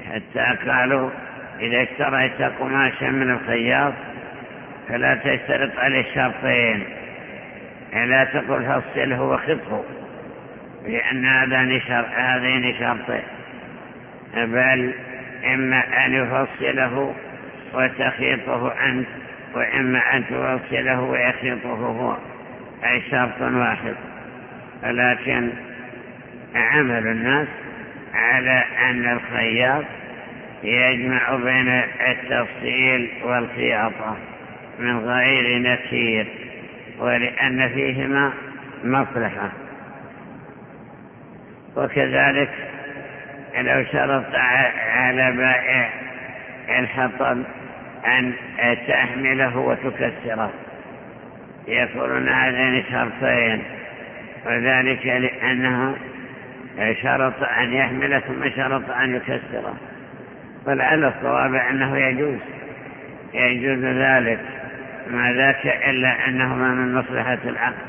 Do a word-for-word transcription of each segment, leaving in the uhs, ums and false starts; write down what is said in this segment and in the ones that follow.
حتى قالوا إذا اشتريت قماشا من الخياط فلا تشترط عليه الشرطين، لا تقل فصله وخطه، لأن هذين شرطين، بل إما أن يفصله وتخيطه أنت، وإما أن توصله ويخيطه هو، أي شرط واحد. ولكن عمل الناس على أن الخياط يجمع بين التفصيل والخياطة من غير نكير، ولأن فيهما مصلحة. وكذلك لو شرط على بائع الحطب أن تحمله وتكسره يكونون هذين شرطين، وذلك لأنه شرط أن يحمله ثم شرط أن يكسره. ولعل الصواب أنه يجوز يجوز ذلك، ما ذاك إلا أنهما من مصلحة العقل.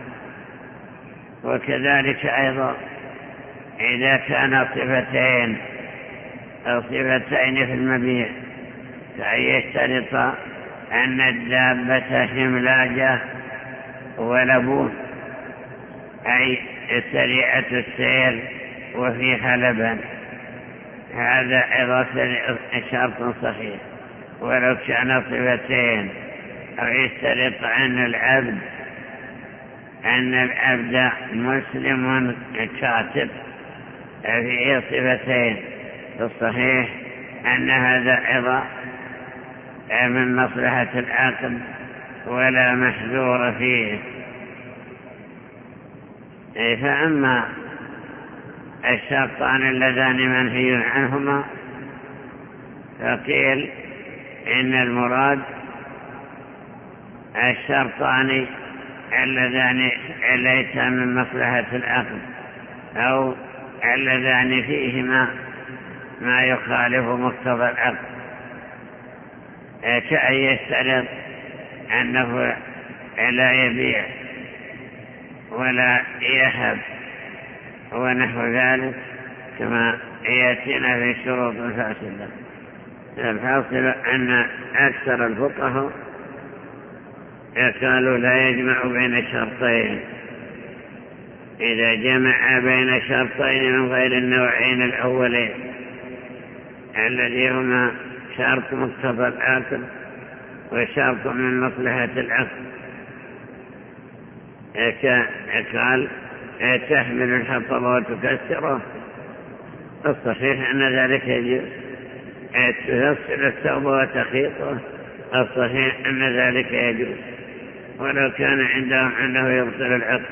وكذلك أيضا إذا كان صفتين أو صفتين في المبيع، فأن يشترط أن الدابة حملاجة ولبون، أي سريعة السير وفيها لبن، هذا أيضا شرط صحيح. ولو كان صفتين، أو يشترط أن العبد أن العبد مسلم كاتب، فيه صفتين، الصحيح أن هذا أيضا من مصلحة العقد ولا محذور فيه. فأما الشرطان اللذان منهي عنهما فقيل إن المراد الشرطان اللذان ليس من مصلحة العقد، أو اللذان فيهما ما يخالف مقتضى العقد، كأن يشترط أنه لا يبيع ولا يهب ونحو ذلك، كما يأتينا في الشروط الفاسدة. الحاصل أن أكثر الفقهاء قالوا لا يجمع بين الشرطين. إذا جمع بين شرطين من غير النوعين الأولين الذي هما شرط مقتضى العقد وشرط من مصلحة العقد، قال تحمل الحطب وتكسره، الصحيح أن ذلك يجوز. تغسل الثوب وتخيطه، الصحيح أن ذلك يجوز، ولو كان عندهم أنه يبطل العقد.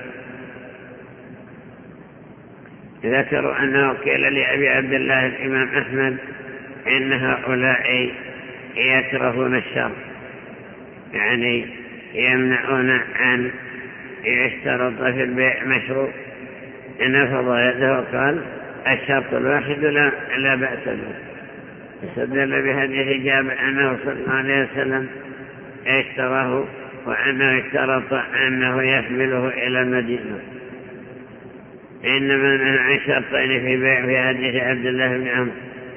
ذكروا أنه قيل لأبي عبد الله الإمام أحمد إن هؤلاء يكرهون الشر، يعني يمنعون أن يشترط في البيع مشروع. نفض يده وقال الشرط الواحد لا, لا بأس به. استدل بهذه جابر أنه صلى الله عليه وسلم اشتراه وأنه اشترط أنه يحمله إلى المدينة. إنما نهى شرطين في بيع في حديث عبد الله بن عمرو.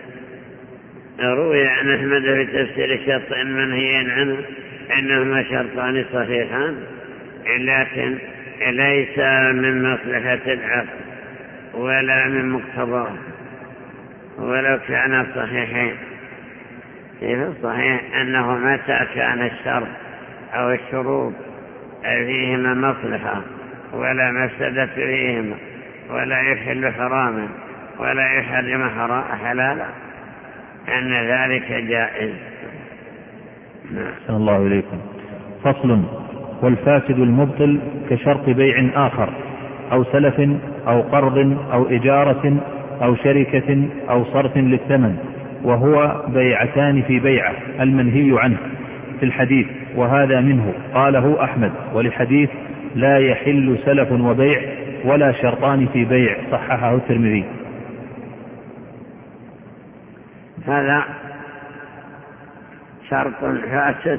روي عن أحمد في تفسير الشرط المنهيين عنه أنهما شرطان صحيحان، لكن ليس من مصلحة العقد ولا من مقتضاه ولو كان صحيحين. في الصحيح أنه متى كان الشرط أو الشروط فيهما مصلحة ولا مفسدة فيهما ولا يحل حراما ولا يحرم حلالا أن ذلك جائز. أحسن الله إليكم. فصل: والفاسد المبطل كشرط بيع آخر أو سلف أو قرض أو إجارة أو شركة أو صرف للثمن، وهو بيعتان في بيعة المنهي عنه في الحديث، وهذا منه قاله أحمد، ولحديث لا يحل سلف وبيع ولا شرطان في بيع، صححه الترمذي. هذا شرط فاسد،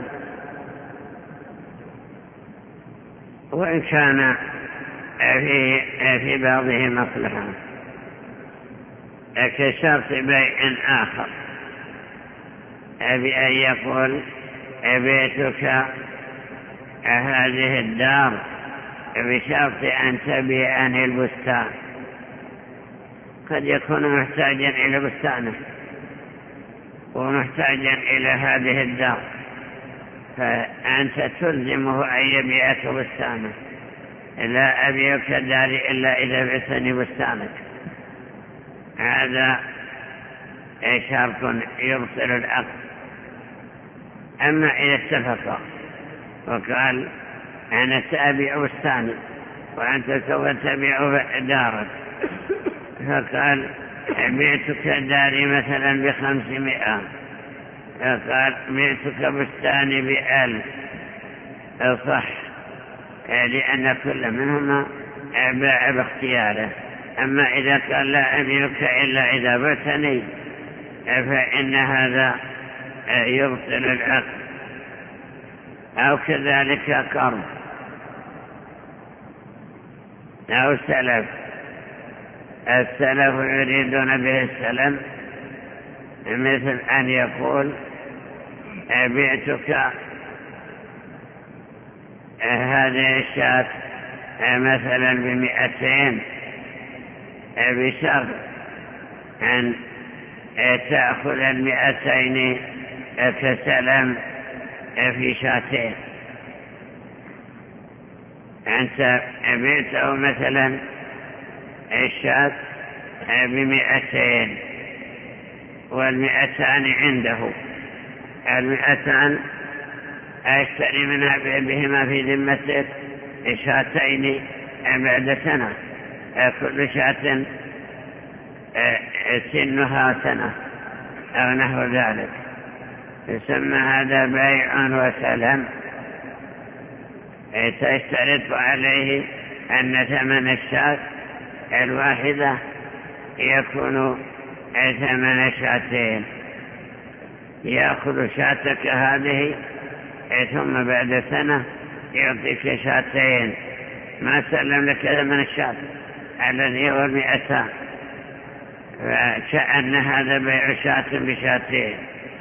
وإن كان في, في بعضه مصلحة، كشرط بيع آخر بأن يقول بيتك هذه الدار بشرط أن تبيعني البستان. قد يكون محتاجا إلى بستانه ومحتاجا إلى هذه الدار، فأنت تلزمه أن يبيعك بستانه. لا أبيعك داري إلا إذا بعتني بستانك. هذا شرط يبطل العقد. أما إذا اتفق وقال أنا سأبيع بستاني وأنت سوف تبيع دارك، فقال بعتك داري مثلا بخمسمائة، فقال بعتك بستاني بألف، صح، لأن كل منهما باع باختياره. أما إذا قال لا أبيعك إلا إذا بعتني فإن هذا يبطل العقد. أو كذلك قرض أو سلف. السلف يريدون به السلم، مثل أن يقول بعتك هذه الشاة مثلا بمئتين بشرط أن تأخذ المئتين كسلم في شاتين. أنت بعته مثلا الشاة بمئتين والمئتان عنده، المئتان أشتري منها بهما في ذمتك شاتين بعد سنة، كل شاة سنها سنة أو نحو ذلك، يسمى هذا بيع وسلم. تشترط عليه أن ثمن الشاة الواحدة يكون ثمن شاتين، يأخذ شاتك هذه ثم بعد سنة يعطيك شاتين، ما سلم لك ثمن الشات الذي هو المئتان، فكأن هذا بيع شات بشاتين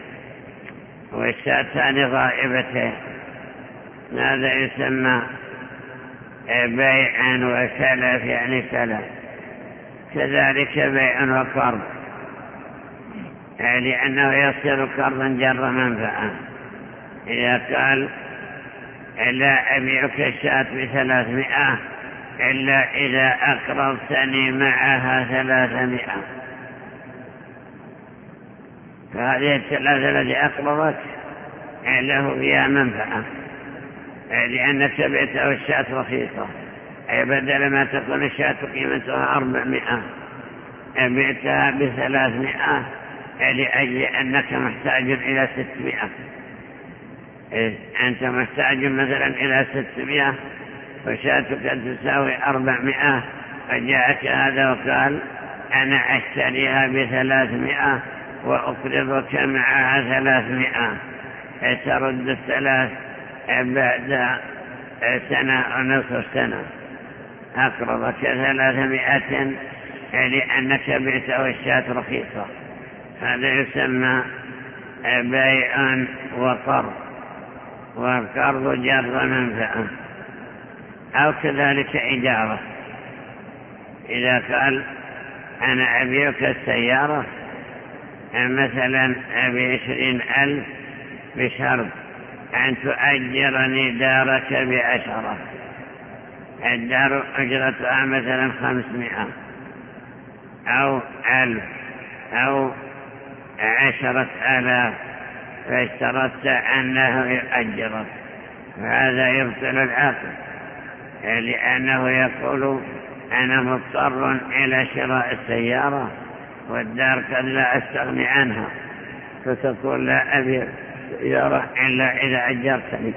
والشاتان غائبتين. هذا يسمى بيع وسلف، يعني سلف. كذلك بيع وقرض، لأنه يصير قرضا جر منفعة. إذا قال لا أبيعك الشاة بثلاثمائة إلا إذا أقرضتني معها ثلاثمائة، فهذه الثلاثة التي أقرضت له فيها منفعة، لأنك بعته الشاة رخيصة، أي بدل ما تكون الشاة قيمتها أربعمائة بعتها بثلاثمائة لأجل أنك محتاج إلى ستمائة. أنت محتاج مثلا إلى ستمائة وشاتك تساوي أربعمائة، فجاءك هذا وقال أنا أشتريها بثلاثمائة وأقرضك معها ثلاثمائة، ترد الثلاث بعد سنة أو نصف سنة، أقرضك ثلاثمائة لأنك بعته الشاة رخيصة. هذا يسمى بيع وقرض، والقرض جر منفعة. أو كذلك إجارة، إذا قال أنا أبيعك السيارة مثلا بعشرين ألف بشرط أن تؤجرني دارك بعشرة، الدار أجرتها مثلا خمسمائة أو ألف أو عشرة آلاف، فاشترطت أنه يؤجرك، فهذا يبطل العقد، لأنه يقول أنا مضطر إلى شراء السيارة والدار قد لا أستغني عنها، فتقول لا أبيع سيارة إلا إذا أجرتني.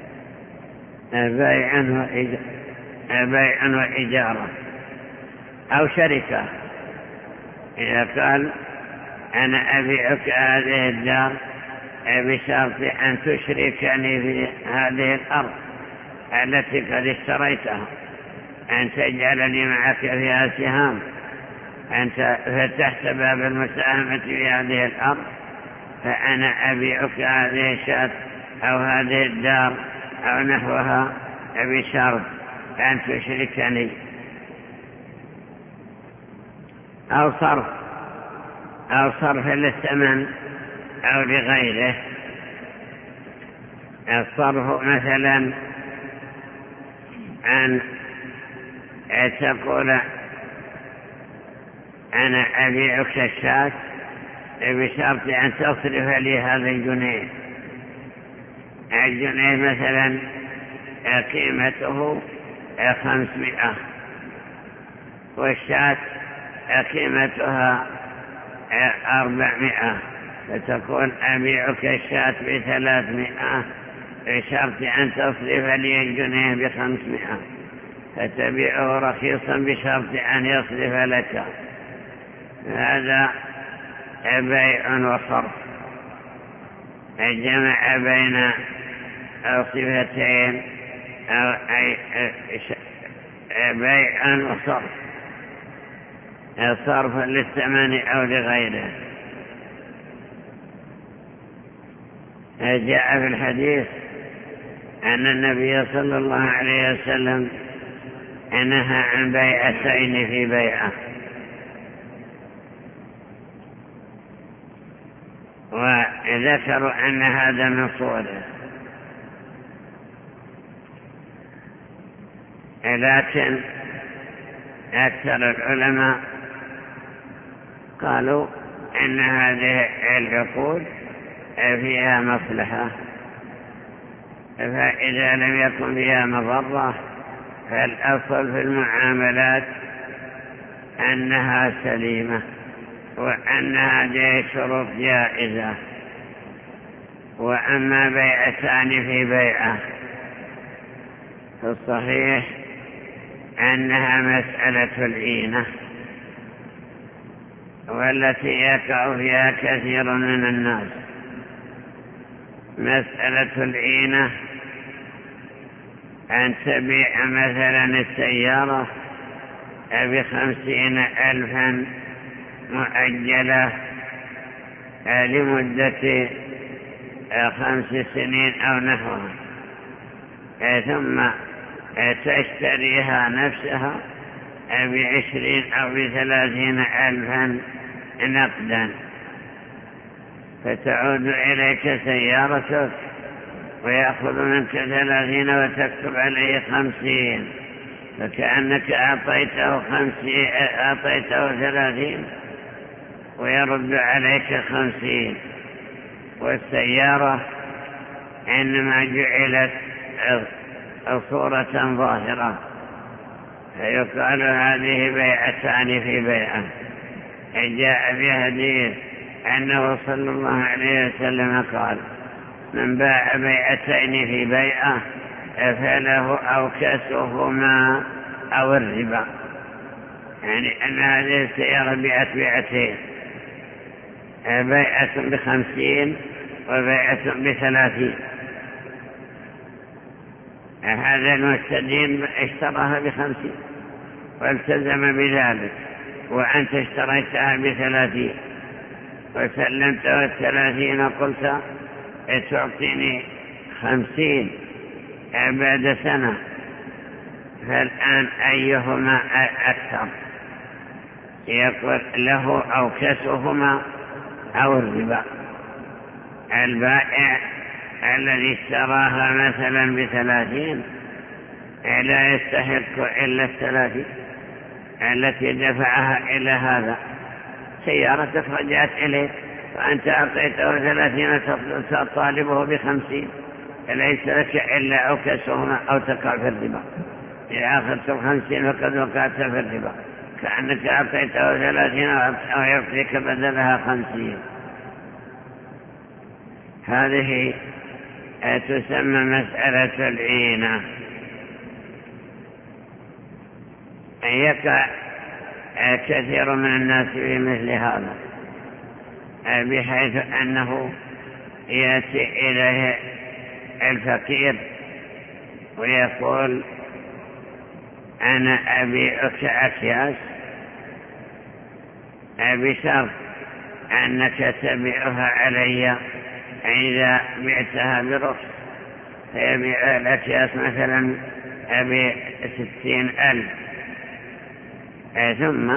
بيع وإجارة. أو شركة، إذا قال أنا أبيعك هذه الدار بشرط أن تشركني في هذه الأرض التي قد اشتريتها، أن تجعلني معك فيها سهام، أنت فتحت باب المساهمة في هذه الأرض فأنا أبيعك هذه الشاة أو هذه الدار أو نحوها بشرط أن تشركني، أو صرف أو صرف للثمن أو لغيره. الصرف مثلا أن تقول أنا أبيعك الشاة بشرط أن تصرف لي هذا الجنيه. الجنيه مثلا قيمته خمسمائة والشاة قيمتها أربعمائة، فتقول أبيعك الشاة بثلاثمائة بشرط أن تصرف لي الجنيه بخمسمائة، فتبيعه رخيصا بشرط أن يصرف لك. هذا بيع وصرف، الجمع بين صفتين أو بيع وصرف، صرف للثمن أو لغيره. جاء في الحديث أن النبي صلى الله عليه وسلم نهى عن بيعتين في بيعة، وذكروا أن هذا من صوره، لكن أكثر العلماء قالوا أن هذه العقود فيها مصلحة، فإذا لم يكن فيها مضرة فالأصل في المعاملات أنها سليمة، وأن هذه الشروط جائزة. وأما بيعتان في بيعة فالصحيح أنها مسألة العينة، والتي يقع فيها كثير من الناس. مسألة العينة أن تبيع مثلا السيارة بخمسين ألفا مؤجلة لمدة خمس سنين أو نحوها، ثم تشتريها نفسها بعشرين أو بثلاثين ألفا نقدا، فتعود إليك سيارتك ويأخذ منك ثلاثين وتكتب عليه خمسين، فكأنك أعطيته خمسين أعطيته ثلاثين ويرد عليك خمسين. والسيارة إنما جعلت صورة ظاهرة، فيقال هذه بيعتان في بيعة. جاء في حديث أنه صلى الله عليه وسلم قال من باع بيعتين في بيعة فله أوكسهما أو الربا، يعني أن هذه السيارة بيعت بيعتين، بيعة بخمسين وبيعة بثلاثين. هذا المستدين اشتراها بخمسين والتزم بذلك، وأنت اشتريتها بثلاثين وسلمته الثلاثين وقلت تعطيني خمسين بعد سنة، فالآن أيهما أكثر؟ يقول له أوكسهما أو الربا. البائع الذي اشتراها مثلا بثلاثين لا يستحق إلا الثلاثين التي دفعها إلى هذا. سيارتك رجعت إليك وأنت أعطيته ثلاثين تطالبه بخمسين، ليس لك إلا أوكسهما أو تقع في الربا. إذا أخذت الخمسين فقد وقعت في الربا، كأنك أعطيته ثلاثين أو يعطيك بدلها خمسين. هذه تسمى مسألة العينة. يقع كثير من الناس في مثل هذا، بحيث أنه يأتي إليه الفقير ويقول أنا أبيعك أكياس بشرط أنك تبيعها علي إذا بعتها برخص، فيبيع الأكياس مثلا بستين ألف، ثم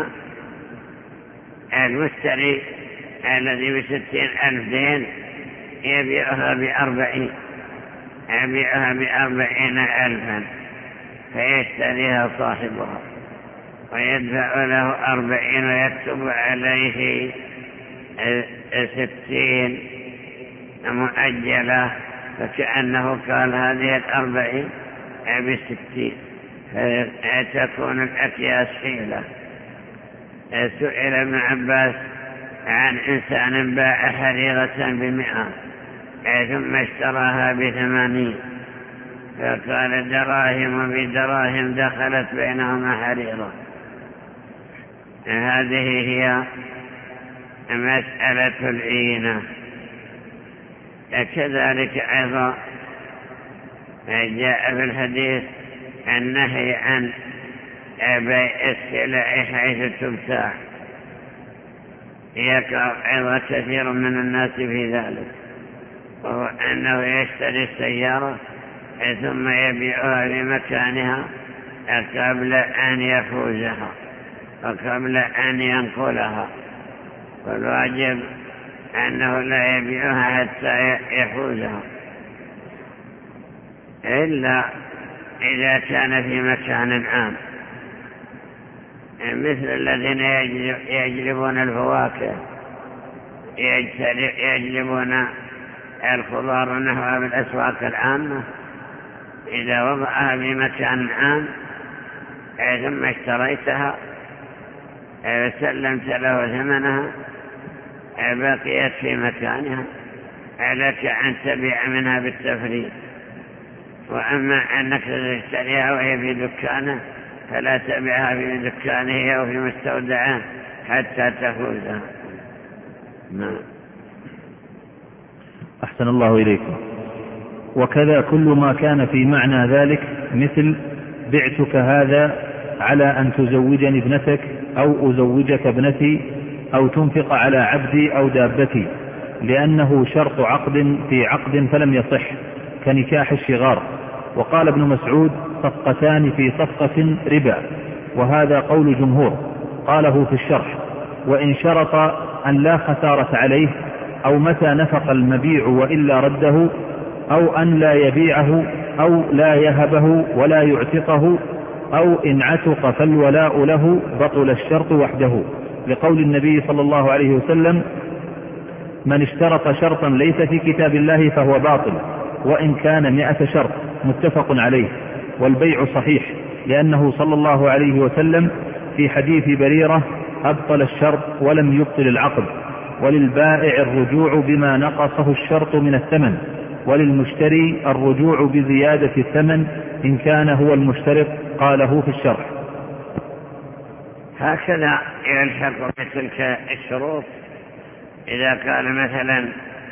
المشتري الذي بستين ألف دين يبيعها بأربعين يبيعها بأربعين ألفا، فيشتريها صاحبها ويدفع له أربعين ويكتب عليه ستين مؤجلة، فكأنه قال هذه الأربعين بستين، فتكون الأكياس حيلة. سئل ابن عباس عن إنسان باع حريرة بمئة ثم اشتراها بثمانين، فقال دراهم بدراهم دخلت بينهما حريرة. هذه هي مسألة العينة. كذلك أيضا جاء في الحديث النهي عن بيع السلع حيث تبتاع، يقع أيضا كثير من الناس في ذلك، وهو أنه يشتري السيارة ثم يبيعها بمكانها قبل أن يفوزها وقبل أن ينقلها، والواجب أنه لا يبيعها حتى يفوزها إلا إذا كان في مكان عام، مثل الذين يجلبون الفواكه يجلبون الخضار ونحوها بالأسواق العامة، إذا وضعها في مكان عام ثم اشتريتها وسلمت له ثمنها بقيت في مكانها، لك أن تبيع منها بالتفريط. وأما أنك تشتريها وهي في دكانه فلا تبيعها في دكانه أو في مستودعه حتى تفوزها. نعم. أحسن الله إليكم. وكذا كل ما كان في معنى ذلك، مثل بعتك هذا على أن تزوجني ابنتك، أو أزوجك ابنتي، أو تنفق على عبدي أو دابتي، لأنه شرط عقد في عقد فلم يصح، كنكاح الشغار. وقال ابن مسعود صفقتان في صفقة ربا، وهذا قول جمهور قاله في الشرح. وإن شرط أن لا خسارة عليه، أو متى نفق المبيع وإلا رده، أو أن لا يبيعه، أو لا يهبه ولا يعتقه، أو إن عتق فالولاء له، بطل الشرط وحده، لقول النبي صلى الله عليه وسلم: من اشترط شرطا ليس في كتاب الله فهو باطل، وإن كان مئة شرط، متفق عليه. والبيع صحيح، لأنه صلى الله عليه وسلم في حديث بريرة: أبطل الشرط ولم يبطل العقد. وللبائع الرجوع بما نقصه الشرط من الثمن، وللمشتري الرجوع بزيادة الثمن إن كان هو المشترط، قاله في الشرح. هكذا يلحق بتلك الشروط. إذا قال مثلا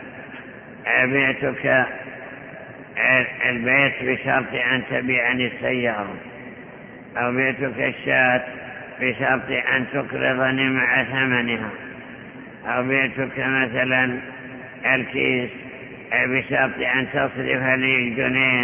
بعتك البيت بشرط أن تبيعني السيارة، أو بعتك الشاة بشرط أن تقرضني مع ثمنها، أو بعتك مثلا الكيس بشرط أن تصرف لي الجنيه،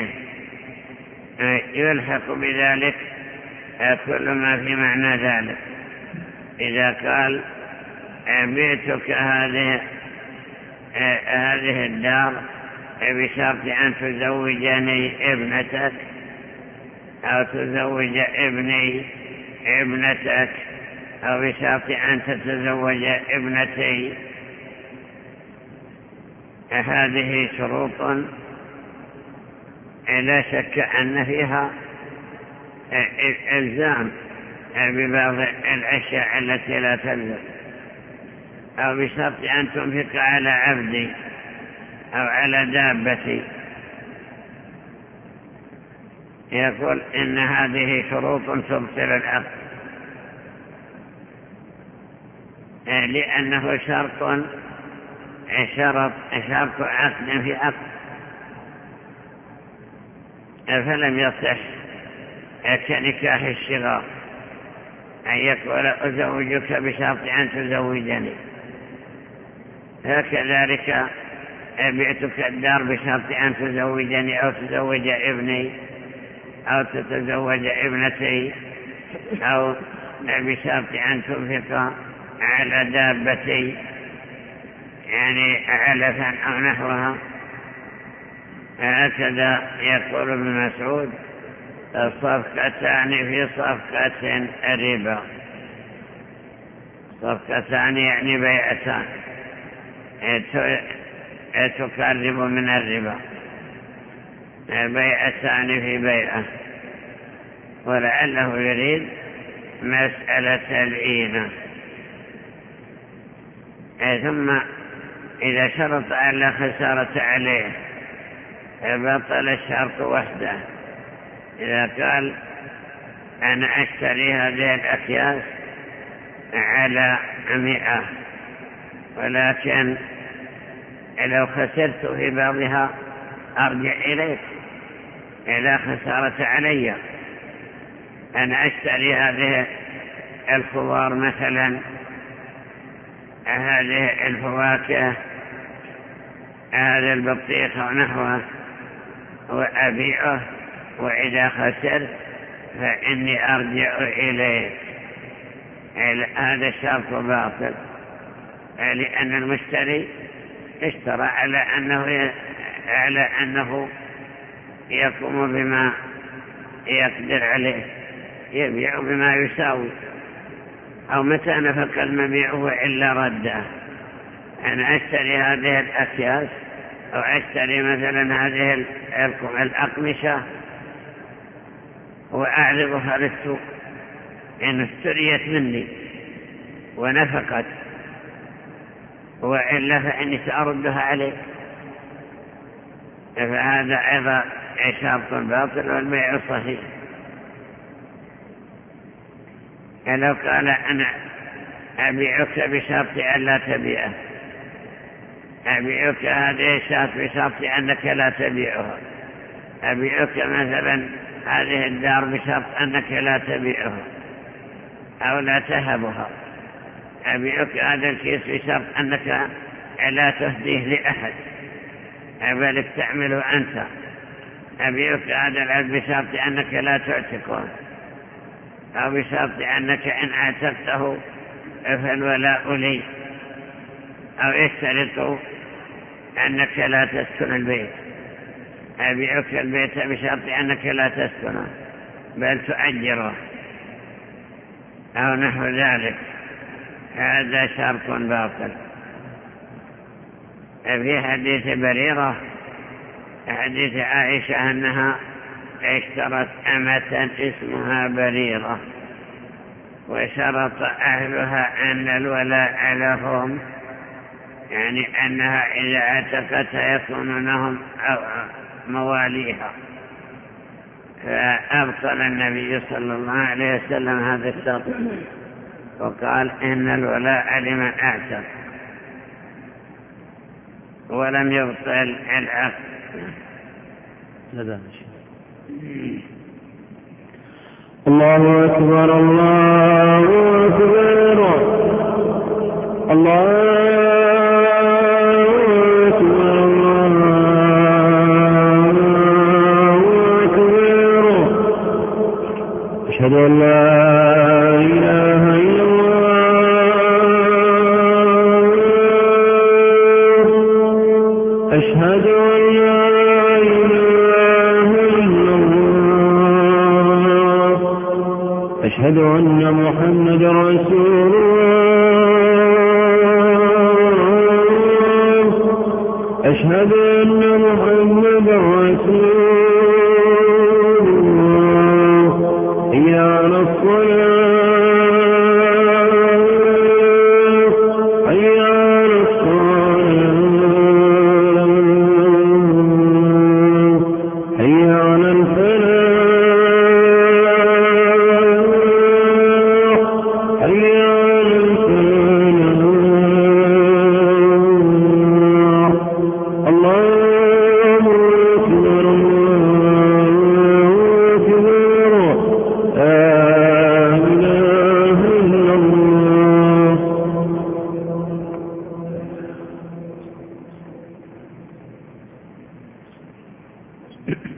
يلحق بذلك كل ما في معنى ذلك. إذا قال بعتك هذه هذه الدار بشرط أن تزوجني ابنتك، أو تزوج ابني ابنتك، أو بشرط أن تتزوج ابنتي، هذه شروط لا شك أن فيها إلزام ببعض الأشياء التي لا تلزم، أو بشرط أن تنفق على عبدي أو على دابتي. يقول إن هذه شروط تبطل العقد، لأنه شرط شرط شرط عقد في عقد، فلم يصح كنكاح الشغار أن يقول أزوجك بشرط أن تزوجني، هكذلك بعتك الدار بشرط أن تزوجني أو تزوج ابني أو تتزوج ابنتي، أو بشرط أن تنفق على دابتي يعني علفا أو نحوها. هكذا يقول ابن مسعود: الصفقتان في صفقة ربا. صفقتان يعني بيعتان تقرب من الربا، بيعتان في بيعة، ولعله يريد مسألة العينة. ثم إذا شرط أن لا خسارة عليه بطل الشرط وحده. إذا قال: أنا أشتري هذه الأكياس على مئة، ولكن لو خسرت في بعضها أرجع إليك، لا خسارة علي. أنا أشتري هذه الخضار مثلا، هذه الفواكه، هذا البطيخ ونحوه، وأبيعه، وإذا خسرت فإني أرجع إليه. هذا الشرط باطل، لأن المشتري اشترى على أنه, على أنه يقوم بما يقدر عليه، يبيع بما يساوي، أو متى نفق المبيع وإلا رده. أنا أشتري هذه الأكياس أو أشتري مثلا هذه الأقمشة وأعرضها للسوق إن اشتريت مني ونفقت، وإلا فإني سأردها عليك. فهذا أيضا شرط باطل والبيع صحيح. لو قال: أنا أبيعك بشرط أن لا تبيعه، أبيعك هذه الشرط بشرط أنك لا تبيعها، أبيعك مثلا هذه الدار بشرط أنك لا تبيعها أو لا تهبها، أبيعك هذا الكيس بشرط أنك لا تهديه لأحد بل تعمله أنت، أبيعك هذا العبد بشرط أنك لا تعتقه، أو بشرط أنك إن اعتقته فالولاء لي، أو يشترط أنك لا تسكن البيت، أبيعك البيت بشرط أنك لا تسكنه بل تؤجره أو نحو ذلك. هذا شرط باطل. في حديث بريرة، حديث عائشة أنها اشترت أمة اسمها بريرة، وشرط أهلها أن الولاء لهم، يعني أنها إذا اعتقتها يكونونهم مواليها. فأبطل النبي صلى الله عليه وسلم هذا الشرط وقال: إن الولاء لمن اعتق، ولم يبطل العقد. الله أكبر الله أكبر الله أكبر الله أكبر. أشهد أن لا إله إلا الله، أشهد أن لا إله إلا الله، أشهد أن محمد رسول الله، أشهد أن محمد رسول الله. حي على الصلاة، حي على الصلاة، حي على الفلاح، حي على الفلاح. الله الله.